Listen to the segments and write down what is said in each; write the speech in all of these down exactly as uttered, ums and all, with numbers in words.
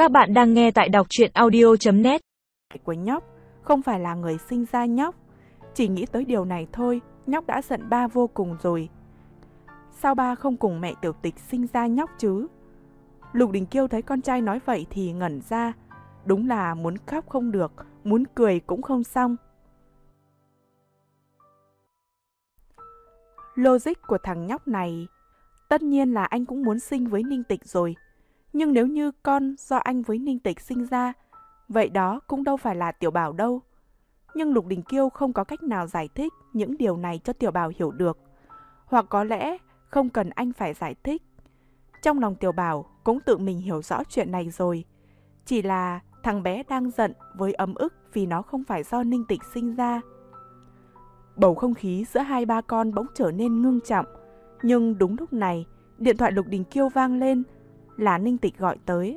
Các bạn đang nghe tại đọc truyện audio chấm net. Của nhóc không phải là người sinh ra nhóc. Chỉ nghĩ tới điều này thôi, nhóc đã giận ba vô cùng rồi. Sao ba không cùng mẹ Tiểu Tịch sinh ra nhóc chứ? Lục Đình Kiêu thấy con trai nói vậy thì ngẩn ra. Đúng là muốn khóc không được, muốn cười cũng không xong. Logic của thằng nhóc này, tất nhiên là anh cũng muốn sinh với Ninh Tịch rồi. Nhưng nếu như con do anh với Ninh Tịch sinh ra, vậy đó cũng đâu phải là Tiểu Bảo đâu. Nhưng Lục Đình Kiêu không có cách nào giải thích những điều này cho Tiểu Bảo hiểu được. Hoặc có lẽ không cần anh phải giải thích. Trong lòng Tiểu Bảo cũng tự mình hiểu rõ chuyện này rồi. Chỉ là thằng bé đang giận với ấm ức vì nó không phải do Ninh Tịch sinh ra. Bầu không khí giữa hai ba con bỗng trở nên ngưng trọng. Nhưng đúng lúc này, điện thoại Lục Đình Kiêu vang lên, là Ninh Tịch gọi tới.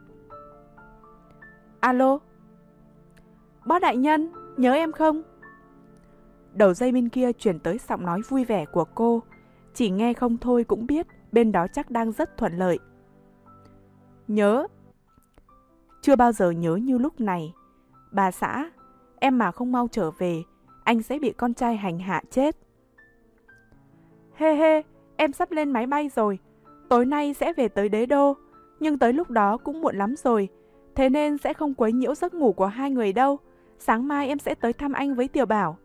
Alo? Bác đại nhân, nhớ em không? Đầu dây bên kia chuyển tới giọng nói vui vẻ của cô. Chỉ nghe không thôi cũng biết bên đó chắc đang rất thuận lợi. Nhớ. Chưa bao giờ nhớ như lúc này. Bà xã, em mà không mau trở về, anh sẽ bị con trai hành hạ chết. Hê hê, em sắp lên máy bay rồi. Tối nay sẽ về tới Đế Đô, nhưng tới lúc đó cũng muộn lắm rồi. Thế nên sẽ không quấy nhiễu giấc ngủ của hai người đâu. Sáng mai em sẽ tới thăm anh với Tiểu Bảo.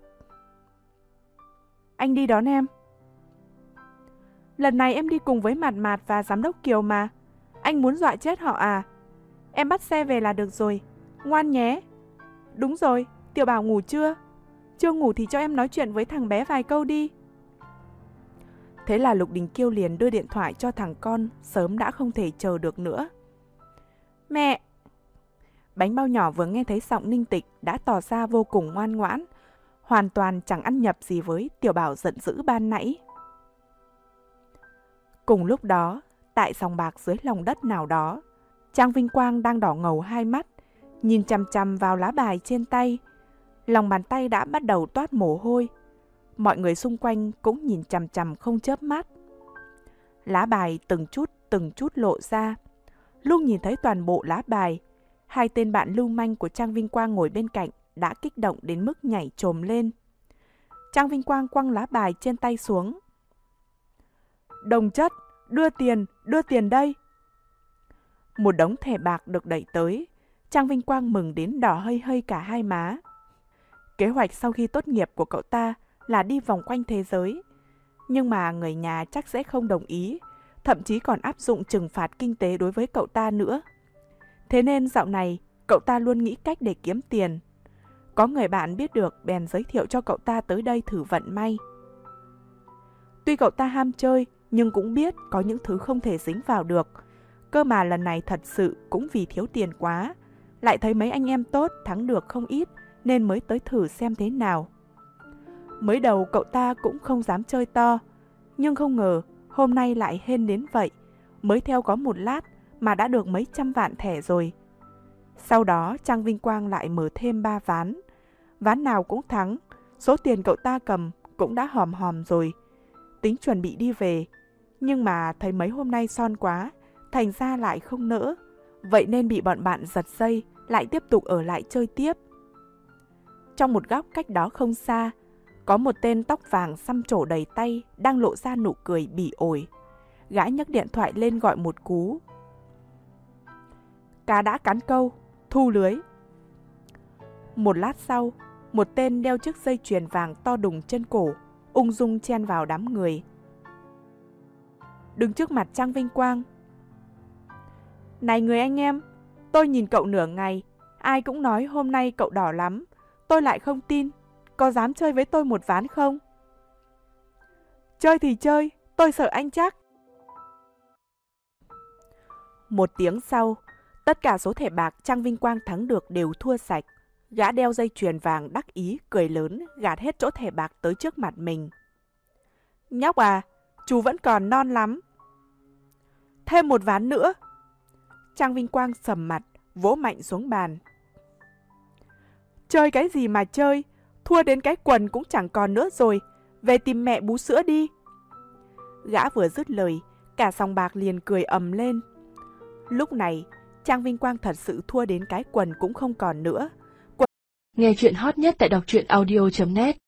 Anh đi đón em. Lần này em đi cùng với Mạt Mạt và Giám đốc Kiều mà. Anh muốn dọa chết họ à? Em bắt xe về là được rồi. Ngoan nhé. Đúng rồi, Tiểu Bảo ngủ chưa? Chưa ngủ thì cho em nói chuyện với thằng bé vài câu đi. Thế là Lục Đình Kiêu liền đưa điện thoại cho thằng con, sớm đã không thể chờ được nữa. Mẹ! Bánh bao nhỏ vừa nghe thấy giọng Ninh Tịch đã tỏ ra vô cùng ngoan ngoãn, hoàn toàn chẳng ăn nhập gì với Tiểu Bảo giận dữ ban nãy. Cùng lúc đó, tại sòng bạc dưới lòng đất nào đó, Trang Vinh Quang đang đỏ ngầu hai mắt, nhìn chằm chằm vào lá bài trên tay. Lòng bàn tay đã bắt đầu toát mồ hôi. Mọi người xung quanh cũng nhìn chằm chằm không chớp mắt. Lá bài từng chút từng chút lộ ra. Lúc nhìn thấy toàn bộ lá bài, hai tên bạn lưu manh của Trang Vinh Quang ngồi bên cạnh đã kích động đến mức nhảy chồm lên. Trang Vinh Quang quăng lá bài trên tay xuống. Đồng chất, đưa tiền, đưa tiền đây. Một đống thẻ bạc được đẩy tới. Trang Vinh Quang mừng đến đỏ hây hây cả hai má. Kế hoạch sau khi tốt nghiệp của cậu ta là đi vòng quanh thế giới. Nhưng mà người nhà chắc sẽ không đồng ý, thậm chí còn áp dụng trừng phạt kinh tế đối với cậu ta nữa. Thế nên dạo này, cậu ta luôn nghĩ cách để kiếm tiền. Có người bạn biết được bèn giới thiệu cho cậu ta tới đây thử vận may. Tuy cậu ta ham chơi, nhưng cũng biết có những thứ không thể dính vào được. Cơ mà lần này thật sự cũng vì thiếu tiền quá. Lại thấy mấy anh em tốt thắng được không ít, nên mới tới thử xem thế nào. Mới đầu cậu ta cũng không dám chơi to, nhưng không ngờ hôm nay lại hên đến vậy. Mới theo có một lát mà đã được mấy trăm vạn thẻ rồi. Sau đó Trang Vinh Quang lại mở thêm ba ván. Ván nào cũng thắng, số tiền cậu ta cầm cũng đã hòm hòm rồi. Tính chuẩn bị đi về, nhưng mà thấy mấy hôm nay son quá, thành ra lại không nỡ. Vậy nên bị bọn bạn giật dây, lại tiếp tục ở lại chơi tiếp. Trong một góc cách đó không xa, có một tên tóc vàng xăm trổ đầy tay đang lộ ra nụ cười bỉ ổi. Gã nhấc điện thoại lên gọi một cú. Cá đã cắn câu, thu lưới. Một lát sau, một tên đeo chiếc dây chuyền vàng to đùng trên cổ, ung dung chen vào đám người. Đứng trước mặt Trang Vinh Quang. Này người anh em, tôi nhìn cậu nửa ngày, ai cũng nói hôm nay cậu đỏ lắm. Tôi lại không tin, có dám chơi với tôi một ván không? Chơi thì chơi, tôi sợ anh chắc. Một tiếng sau, tất cả số thẻ bạc Trang Vinh Quang thắng được đều thua sạch. Gã đeo dây chuyền vàng đắc ý, cười lớn, gạt hết chỗ thẻ bạc tới trước mặt mình. Nhóc à, chú vẫn còn non lắm. Thêm một ván nữa. Trang Vinh Quang sầm mặt, vỗ mạnh xuống bàn. Chơi cái gì mà chơi, thua đến cái quần cũng chẳng còn nữa rồi, về tìm mẹ bú sữa đi. Gã vừa dứt lời, cả sòng bạc liền cười ầm lên. Lúc này, Trang Vinh Quang thật sự thua đến cái quần cũng không còn nữa. Nghe chuyện hot nhất tại đọc truyện audio chấm net